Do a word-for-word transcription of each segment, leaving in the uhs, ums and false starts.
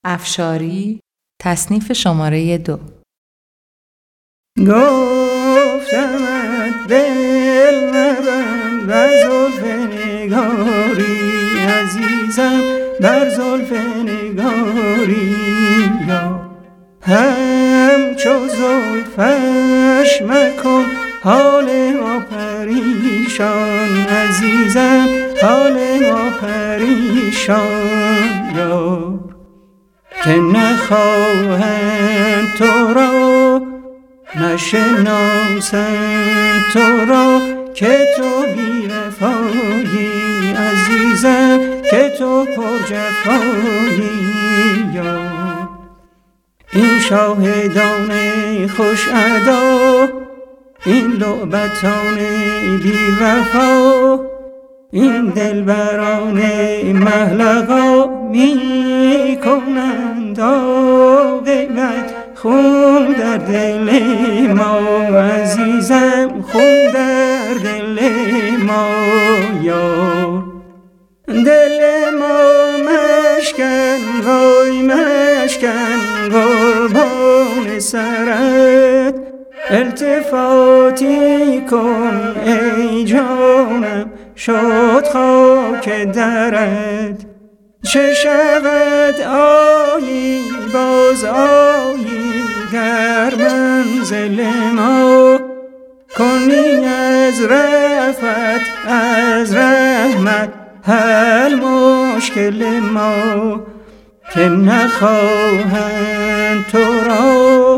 افشاری تصنیف شماره دو. گفتمت دل مبند بر زلف نگاری، عزیزم بر زلف نگاری، یا همچو زلفش مکن حال ما پریشان، عزیزم حال ما پریشان، یا که نخواهند تو را نشناسند تو را که تو بی وفایی، عزیزم که تو پر جفایی، یا این شاهدان خوش ادا، این لعبتان بی وفا، این دلبران محلقا می کنند عاقبت خون در دل ما، عزیزم خون در دل ما، یا دل ما مشکن وای مشکن قربان سرت، التفاتی کن ای جانم شد خاک درت، چه شود آیی باز آیی در منزل ما، کنی از رفت از رحمت حل مشکل ما، که نخواهند تو را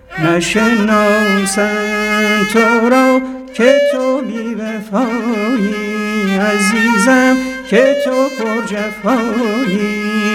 نشناسند تو را که تو بی وفایی، عزیزم که تو پر جفایی.